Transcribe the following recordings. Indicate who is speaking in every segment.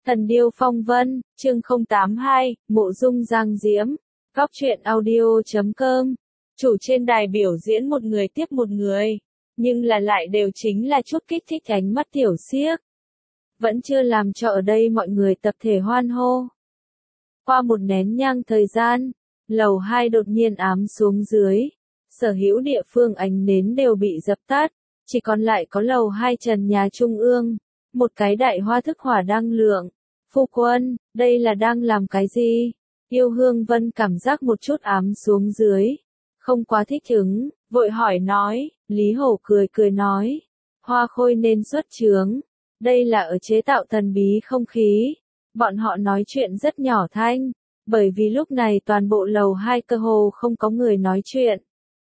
Speaker 1: Thần điêu phong vân, chương 082, mộ dung giang diễm, góc truyện audio.com. Chủ trên đài biểu diễn một người tiếp một người, nhưng lại đều chính là chút kích thích ánh mắt tiểu xiếc. Vẫn chưa làm cho ở đây mọi người tập thể hoan hô. Qua một nén nhang thời gian, lầu 2 đột nhiên ám xuống dưới. Sở hữu địa phương ánh nến đều bị dập tắt, chỉ còn lại có lầu 2 trần nhà trung ương. Một cái đại hoa thức hỏa đang lượng. Phu quân, đây là đang làm cái gì? Yêu Hương Vân cảm giác một chút ám xuống dưới. Không quá thích ứng, vội hỏi nói, Lý Hổ cười nói. Hoa khôi nên xuất chướng. Đây là ở chế tạo thần bí không khí. Bọn họ nói chuyện rất nhỏ thanh, bởi vì lúc này toàn bộ lầu 2 cơ hồ không có người nói chuyện.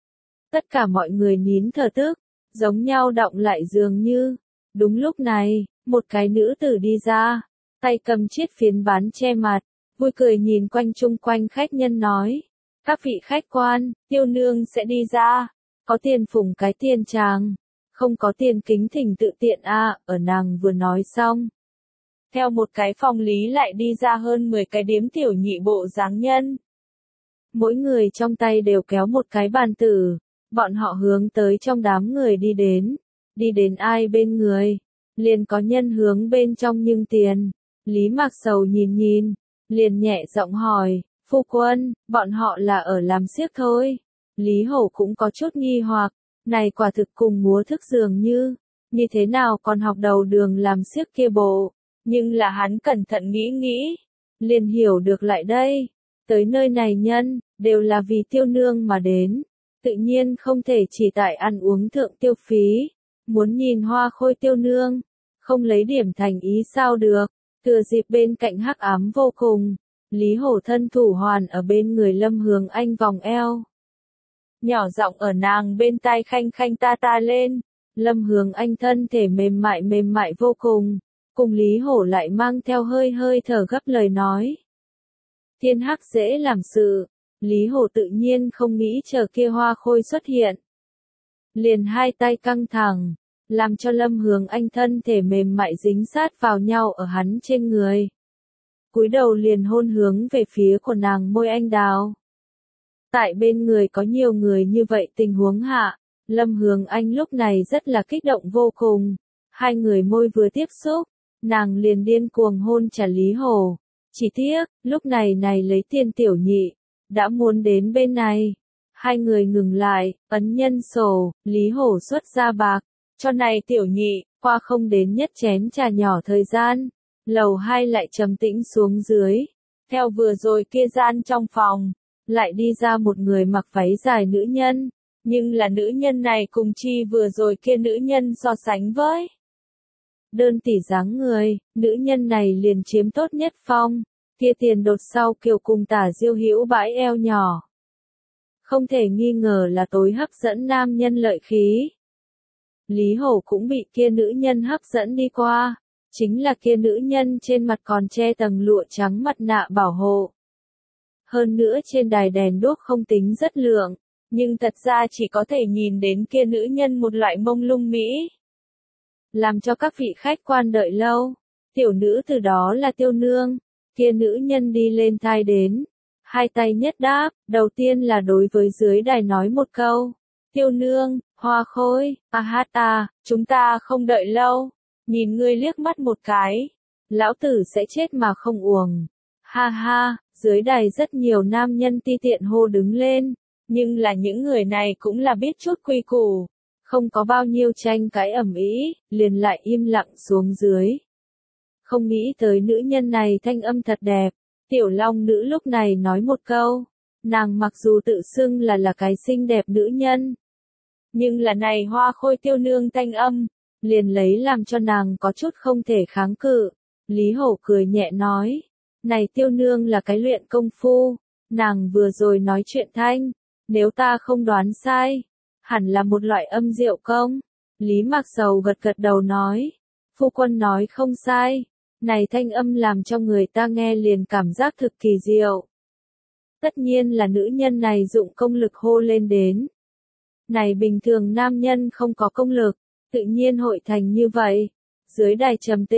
Speaker 1: Tất cả mọi người nín thở tức, giống nhau động lại dường như. Đúng lúc này, một cái nữ tử đi ra, tay cầm chiếc phiến bán che mặt, vui cười nhìn quanh chung quanh khách nhân nói. Các vị khách quan, tiêu nương sẽ đi ra, có tiền phủng cái tiền chàng, không có tiền kính thỉnh tự tiện ở nàng vừa nói xong. Theo một cái phòng lý lại đi ra hơn 10 cái điếm tiểu nhị bộ dáng nhân. Mỗi người trong tay đều kéo một cái bàn tử, bọn họ hướng tới trong đám người đi đến ai bên người, liền có nhân hướng bên trong nhưng tiền. Lý Mạc Sầu nhìn, liền nhẹ giọng hỏi, phu quân, bọn họ là ở làm xiếc thôi. Lý Hổ cũng có chút nghi hoặc, này quả thực cùng múa thức dường như thế nào còn học đầu đường làm xiếc kia bộ, nhưng là hắn cẩn thận nghĩ, liền hiểu được lại đây, tới nơi này nhân, đều là vì tiêu nương mà đến, tự nhiên không thể chỉ tại ăn uống thượng tiêu phí, muốn nhìn hoa khôi tiêu nương, không lấy điểm thành ý sao được. Thừa dịp bên cạnh hắc ám vô cùng, Lý Hổ thân thủ hoàn ở bên người Lâm Hướng Anh vòng eo. Nhỏ giọng ở nàng bên tai khanh ta lên, Lâm Hướng Anh thân thể mềm mại vô cùng Lý Hổ lại mang theo hơi thở gấp lời nói. Thiên hắc dễ làm sự, Lý Hổ tự nhiên không nghĩ chờ kia hoa khôi xuất hiện. Liền hai tay căng thẳng, làm cho Lâm Hướng Anh thân thể mềm mại dính sát vào nhau ở hắn trên người. Cúi đầu liền hôn hướng về phía của nàng môi anh đào. Tại bên người có nhiều người như vậy tình huống hạ, Lâm Hướng Anh lúc này rất là kích động vô cùng. Hai người môi vừa tiếp xúc, nàng liền điên cuồng hôn trả Lý Hổ. Chỉ tiếc, lúc này lấy tiền tiểu nhị, đã muốn đến bên này. Hai người ngừng lại, ấn nhân sổ, Lý Hổ xuất ra bạc. Cho này tiểu nhị, qua không đến nhất chén trà nhỏ thời gian, lầu 2 lại trầm tĩnh xuống dưới. Theo vừa rồi kia gian trong phòng, lại đi ra một người mặc váy dài nữ nhân, nhưng là nữ nhân này cùng chi vừa rồi kia nữ nhân so sánh với. Đơn tỷ dáng người, nữ nhân này liền chiếm tốt nhất phong, kia tiền đột sau kiều cùng tả diêu hữu bãi eo nhỏ. Không thể nghi ngờ là tối hấp dẫn nam nhân lợi khí. Lý Hổ cũng bị kia nữ nhân hấp dẫn đi qua, chính là kia nữ nhân trên mặt còn che tầng lụa trắng mặt nạ bảo hộ. Hơn nữa trên đài đèn đuốc không tính rất lượng, nhưng thật ra chỉ có thể nhìn đến kia nữ nhân một loại mông lung mỹ. Làm cho các vị khách quan đợi lâu, tiểu nữ từ đó là tiêu nương, kia nữ nhân đi lên thai đến, hai tay nhất đáp, đầu tiên là đối với dưới đài nói một câu. Tiêu nương, hoa khôi, chúng ta không đợi lâu, nhìn ngươi liếc mắt một cái, lão tử sẽ chết mà không uổng. Ha, dưới đài rất nhiều nam nhân ti tiện hô đứng lên, nhưng là những người này cũng là biết chút quy củ, không có bao nhiêu tranh cãi ầm ĩ, liền lại im lặng xuống dưới. Không nghĩ tới nữ nhân này thanh âm thật đẹp, tiểu long nữ lúc này nói một câu, nàng mặc dù tự xưng là cái xinh đẹp nữ nhân, nhưng là này hoa khôi tiêu nương thanh âm, liền lấy làm cho nàng có chút không thể kháng cự. Lý Hổ cười nhẹ nói, này tiêu nương là cái luyện công phu, nàng vừa rồi nói chuyện thanh, nếu ta không đoán sai, hẳn là một loại âm diệu công. Lý Mạc Sầu gật đầu nói, phu quân nói không sai, này thanh âm làm cho người ta nghe liền cảm giác thực kỳ diệu. Tất nhiên là nữ nhân này dụng công lực hô lên đến. Này bình thường nam nhân không có công lực, tự nhiên hội thành như vậy. Dưới đài trầm tĩnh,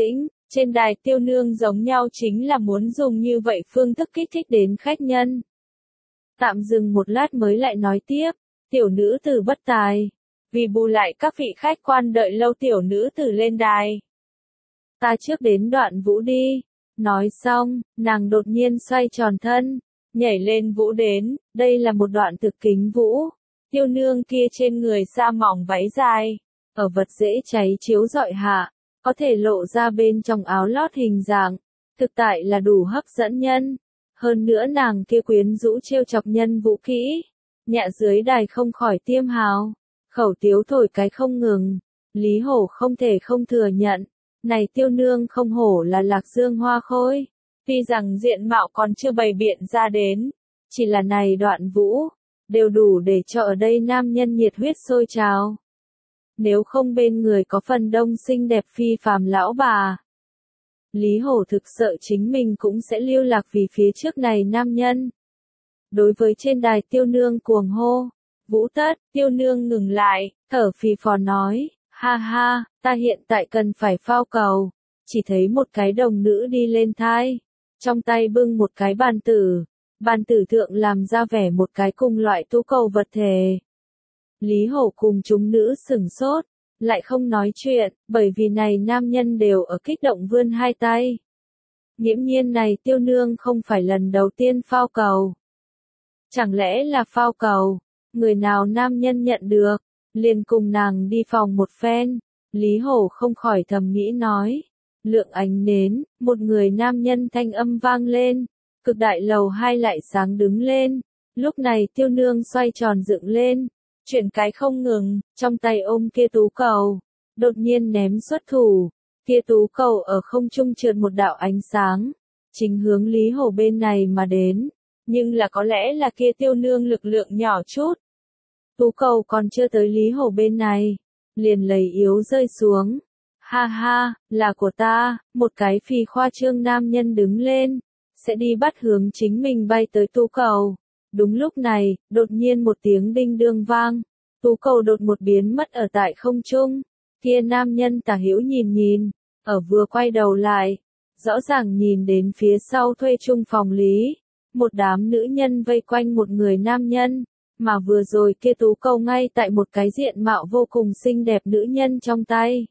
Speaker 1: Trên đài Tiêu Nương giống nhau chính là muốn dùng như vậy phương thức kích thích đến khách nhân. Tạm dừng một lát mới lại nói tiếp, tiểu nữ tử bất tài. Vì bù lại các vị khách quan đợi lâu tiểu nữ tử lên đài. Ta trước đến đoạn vũ đi. Nói xong, nàng đột nhiên xoay tròn thân, nhảy lên vũ đến, đây là một đoạn thực kính vũ. Tiêu Nương kia trên người sa mỏng váy dài, ở vật dễ cháy chiếu rọi hạ, có thể lộ ra bên trong áo lót hình dạng, thực tại là đủ hấp dẫn nhân. Hơn nữa nàng kia quyến rũ trêu chọc nhân vũ kỹ, nhạ dưới đài không khỏi tiêm hào, khẩu tiếu thổi cái không ngừng. Lý Hổ không thể không thừa nhận, này Tiêu Nương không hổ là Lạc Dương hoa khôi, tuy rằng diện mạo còn chưa bày biện ra đến, chỉ là này đoạn vũ, đều đủ để cho ở đây nam nhân nhiệt huyết sôi trào. Nếu không bên người có phần đông xinh đẹp phi phàm lão bà, Lý Hổ thực sợ chính mình cũng sẽ lưu lạc vì phía trước này nam nhân. Đối với trên đài Tiêu Nương cuồng hô, vũ tất, Tiêu Nương ngừng lại, thở phì phò nói, ha ha, ta hiện tại cần phải phao cầu. Chỉ thấy một cái đồng nữ đi lên thai, trong tay bưng một cái bàn tử thượng làm ra vẻ một cái cùng loại tú cầu vật thể. Lý Hổ cùng chúng nữ sửng sốt, lại không nói chuyện, bởi vì này nam nhân đều ở kích động vươn hai tay. Nghiễm nhiên này Tiêu Nương không phải lần đầu tiên phao cầu. Chẳng lẽ là phao cầu, người nào nam nhân nhận được, liền cùng nàng đi phòng một phen. Lý Hổ không khỏi thầm nghĩ nói, lượng ánh nến, một người nam nhân thanh âm vang lên, cực đại lầu 2 lại sáng đứng lên. Lúc này Tiêu Nương xoay tròn dựng lên, chuyển cái không ngừng, trong tay ôm kia tú cầu, đột nhiên ném xuất thủ, kia tú cầu ở không trung trượt một đạo ánh sáng, chính hướng Lý Hổ bên này mà đến, nhưng là có lẽ là kia Tiêu Nương lực lượng nhỏ chút. Tú cầu còn chưa tới Lý Hổ bên này, liền lầy yếu rơi xuống. Ha ha, là của ta, một cái phì khoa trương nam nhân đứng lên, sẽ đi bắt hướng chính mình bay tới tú cầu. Đúng lúc này, đột nhiên một tiếng đinh đương vang, tú cầu đột một biến mất ở tại không trung. Kia nam nhân tả hữu nhìn, ở vừa quay đầu lại, rõ ràng nhìn đến phía sau thuê chung phòng Lý, một đám nữ nhân vây quanh một người nam nhân, mà vừa rồi kia tú cầu ngay tại một cái diện mạo vô cùng xinh đẹp nữ nhân trong tay.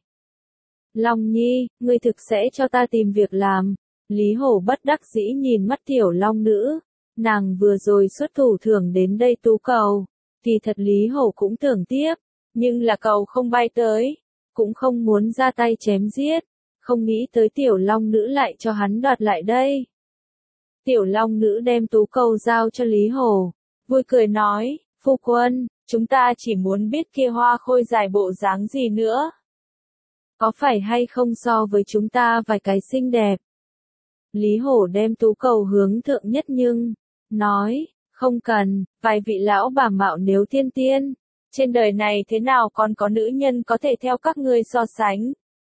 Speaker 1: Long Nhi, ngươi thực sẽ cho ta tìm việc làm. Lý Hổ bất đắc dĩ nhìn mắt tiểu long nữ. Nàng vừa rồi xuất thủ thưởng đến đây tú cầu. Kỳ thật Lý Hổ cũng tưởng tiếp. Nhưng là cầu không bay tới. Cũng không muốn ra tay chém giết. Không nghĩ tới tiểu long nữ lại cho hắn đoạt lại đây. Tiểu long nữ đem tú cầu giao cho Lý Hổ. Vui cười nói, phu quân, chúng ta chỉ muốn biết kia hoa khôi dài bộ dáng gì nữa. Có phải hay không so với chúng ta vài cái xinh đẹp? Lý Hổ đem tú cầu hướng thượng nhất nhưng, nói, không cần, vài vị lão bà mạo nếu thiên tiên. Trên đời này thế nào còn có nữ nhân có thể theo các ngươi so sánh?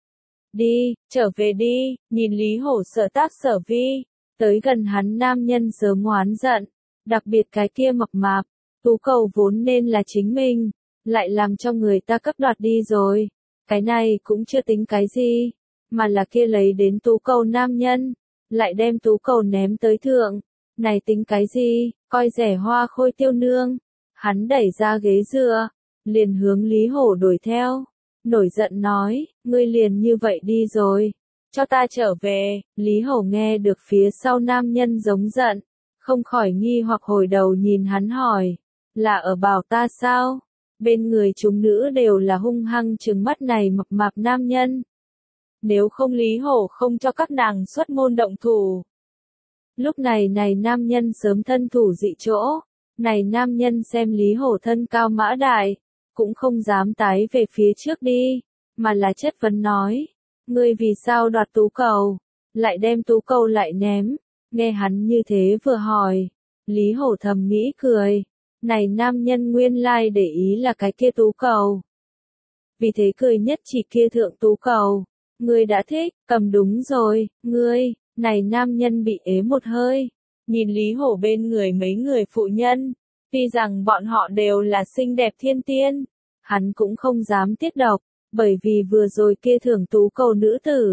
Speaker 1: Đi, trở về đi, nhìn Lý Hổ sở tác sở vi, tới gần hắn nam nhân sớm oán giận, đặc biệt cái kia mập mạp, tú cầu vốn nên là chính mình, lại làm cho người ta cấp đoạt đi rồi. Cái này cũng chưa tính cái gì, mà là kia lấy đến tú cầu nam nhân, lại đem tú cầu ném tới thượng. Này tính cái gì, coi rẻ hoa khôi Tiêu Nương. Hắn đẩy ra ghế dựa, liền hướng Lý Hổ đuổi theo. Nổi giận nói, ngươi liền như vậy đi rồi, cho ta trở về. Lý Hổ nghe được phía sau nam nhân giống giận, không khỏi nghi hoặc hồi đầu nhìn hắn hỏi, là ở bảo ta sao? Bên người chúng nữ đều là hung hăng trừng mắt này mập mạp nam nhân. Nếu không Lý Hổ không cho các nàng xuất môn động thủ. Lúc này nam nhân sớm thân thủ dị chỗ. Này nam nhân xem Lý Hổ thân cao mã đại, cũng không dám tái về phía trước đi, mà là chất vấn nói. Ngươi vì sao đoạt tú cầu, lại đem tú cầu lại ném. Nghe hắn như thế vừa hỏi, Lý Hổ thầm nghĩ cười. Này nam nhân nguyên lai để ý là cái kia tú cầu. Vì thế cười nhất chỉ kia thượng tú cầu. Ngươi đã thích, cầm đúng rồi, ngươi. Này nam nhân bị ế một hơi. Nhìn Lý Hổ bên người mấy người phụ nhân. Tuy rằng bọn họ đều là xinh đẹp thiên tiên. Hắn cũng không dám tiết độc. Bởi vì vừa rồi kia thưởng tú cầu nữ tử.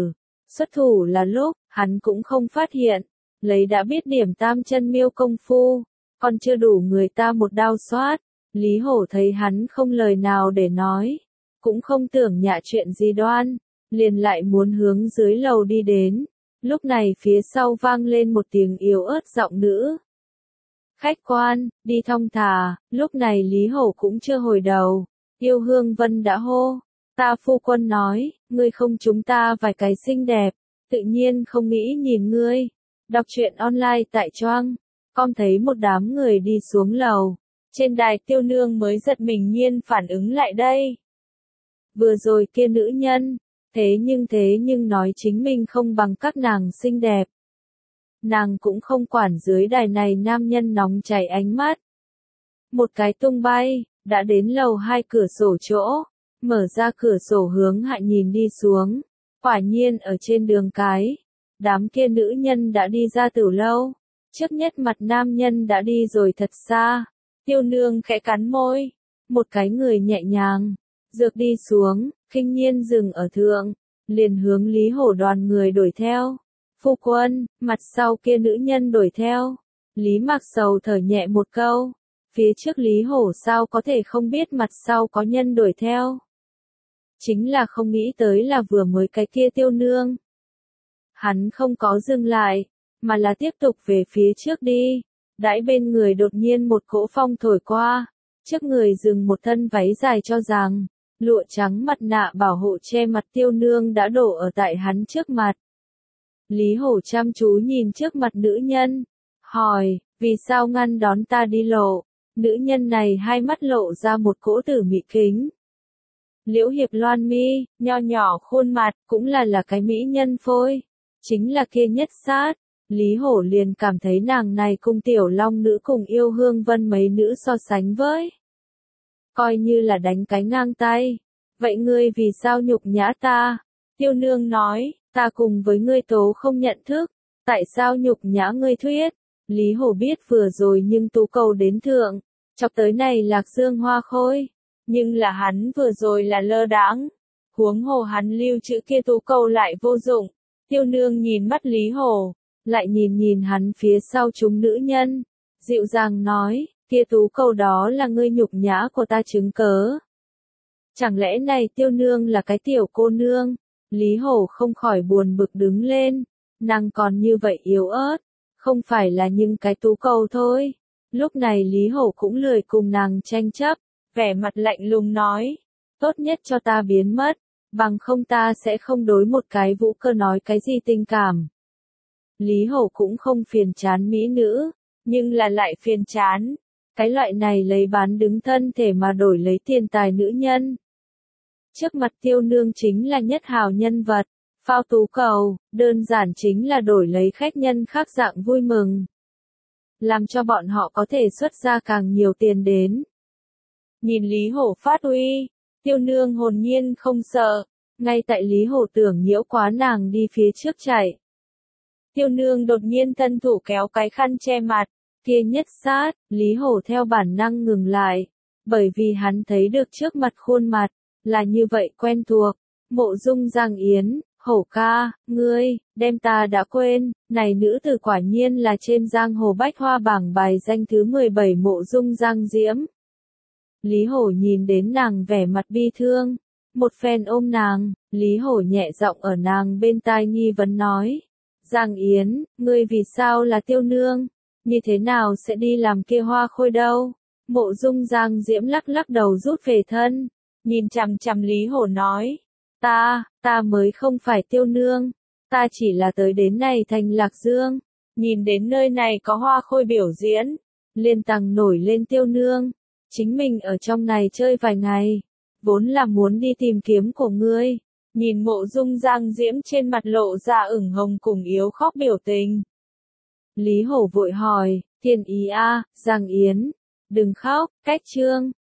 Speaker 1: Xuất thủ là lúc, hắn cũng không phát hiện, lấy đã biết điểm tam chân miêu công phu, còn chưa đủ người ta một đao xoát. Lý Hổ thấy hắn không lời nào để nói, cũng không tưởng nhạ chuyện gì đoan, liền lại muốn hướng dưới lầu đi đến. Lúc này phía sau vang lên một tiếng yếu ớt giọng nữ. Khách quan, đi thong thả. Lúc này Lý Hổ cũng chưa hồi đầu, Yêu Hương Vân đã hô. Ta phu quân nói, ngươi không chúng ta vài cái xinh đẹp, tự nhiên không nghĩ nhìn ngươi. Đọc truyện online tại Choang, con thấy một đám người đi xuống lầu. Trên đài Tiêu Nương mới giật mình nhiên phản ứng lại đây. Vừa rồi kia nữ nhân, thế nhưng nói chính mình không bằng các nàng xinh đẹp. Nàng cũng không quản dưới đài này nam nhân nóng chảy ánh mắt. Một cái tung bay, đã đến lầu 2 cửa sổ chỗ, mở ra cửa sổ hướng hạ nhìn đi xuống. Quả nhiên ở trên đường cái, đám kia nữ nhân đã đi ra từ lâu. Trước nhất mặt nam nhân đã đi rồi thật xa. Tiêu Nương khẽ cắn môi, một cái người nhẹ nhàng, dược đi xuống, khinh nhiên dừng ở thượng, liền hướng Lý Hổ đoàn người đuổi theo. Phu quân, mặt sau kia nữ nhân đuổi theo. Lý Mạc Sầu thở nhẹ một câu, phía trước Lý Hổ sao có thể không biết mặt sau có nhân đuổi theo. Chính là không nghĩ tới là vừa mới cái kia Tiêu Nương. Hắn không có dừng lại, mà là tiếp tục về phía trước đi. Đãi bên người đột nhiên một cỗ phong thổi qua, trước người dừng một thân váy dài cho rằng, lụa trắng mặt nạ bảo hộ che mặt Tiêu Nương đã đổ ở tại hắn trước mặt. Lý Hổ chăm chú nhìn trước mặt nữ nhân, hỏi, vì sao ngăn đón ta đi lộ? Nữ nhân này hai mắt lộ ra một cỗ tử mị kính. Liễu Hiệp Loan mi, nho nhỏ khuôn mặt, cũng là cái mỹ nhân phôi. Chính là kia nhất sát. Lý Hổ liền cảm thấy nàng này cùng Tiểu Long nữ cùng Yêu Hương Vân mấy nữ so sánh với. Coi như là đánh cái ngang tay. Vậy ngươi vì sao nhục nhã ta? Tiêu Nương nói, ta cùng với ngươi tố không nhận thức. Tại sao nhục nhã ngươi thuyết? Lý Hổ biết vừa rồi nhưng tú cầu đến thượng. Chọc tới này Lạc Dương Hoa Khôi. Nhưng là hắn vừa rồi là lơ đãng. Huống hồ hắn lưu trữ kia tú cầu lại vô dụng. Tiêu Nương nhìn mắt Lý Hổ, lại nhìn hắn phía sau chúng nữ nhân, dịu dàng nói, kia tú cầu đó là ngươi nhục nhã của ta chứng cớ. Chẳng lẽ này Tiêu Nương là cái tiểu cô nương? Lý Hổ không khỏi buồn bực đứng lên, nàng còn như vậy yếu ớt, không phải là những cái tú cầu thôi. Lúc này Lý Hổ cũng lười cùng nàng tranh chấp, vẻ mặt lạnh lùng nói, tốt nhất cho ta biến mất, bằng không ta sẽ không đối một cái Vũ Cơ nói cái gì tình cảm. Lý Hổ cũng không phiền chán mỹ nữ, nhưng là lại phiền chán. Cái loại này lấy bán đứng thân thể mà đổi lấy tiền tài nữ nhân. Trước mặt Tiêu Nương chính là nhất hào nhân vật, phao tú cầu, đơn giản chính là đổi lấy khách nhân khác dạng vui mừng. Làm cho bọn họ có thể xuất ra càng nhiều tiền đến. Nhìn Lý Hổ phát uy, Tiêu Nương hồn nhiên không sợ, ngay tại Lý Hổ tưởng nhiễu quá nàng đi phía trước chạy. Tiêu Nương đột nhiên thân thủ kéo cái khăn che mặt, kia nhất sát, Lý Hổ theo bản năng ngừng lại, bởi vì hắn thấy được trước mặt khuôn mặt, là như vậy quen thuộc. Mộ Dung Giang Yến, Hổ ca, ngươi, đem ta đã quên, này nữ tử quả nhiên là trên giang hồ bách hoa bảng bài danh thứ 17 Mộ Dung Giang Diễm. Lý Hổ nhìn đến nàng vẻ mặt bi thương, một phen ôm nàng, Lý Hổ nhẹ giọng ở nàng bên tai nghi vấn nói. Giang Yến, ngươi vì sao là Tiêu Nương? Như thế nào sẽ đi làm kia hoa khôi đâu? Mộ Dung Giang Diễm lắc lắc đầu rút về thân, nhìn chằm chằm Lý Hổ nói. Ta mới không phải Tiêu Nương, ta chỉ là tới đến này thành Lạc Dương, nhìn đến nơi này có hoa khôi biểu diễn, liền tằng nổi lên Tiêu Nương, chính mình ở trong này chơi vài ngày, vốn là muốn đi tìm kiếm của ngươi. Nhìn Mộ Dung Giang Diễm trên mặt lộ ra ửng hồng cùng yếu khóc biểu tình. Lý Hổ vội hỏi, Thiên ý a, Giang Yến, đừng khóc, cách chương.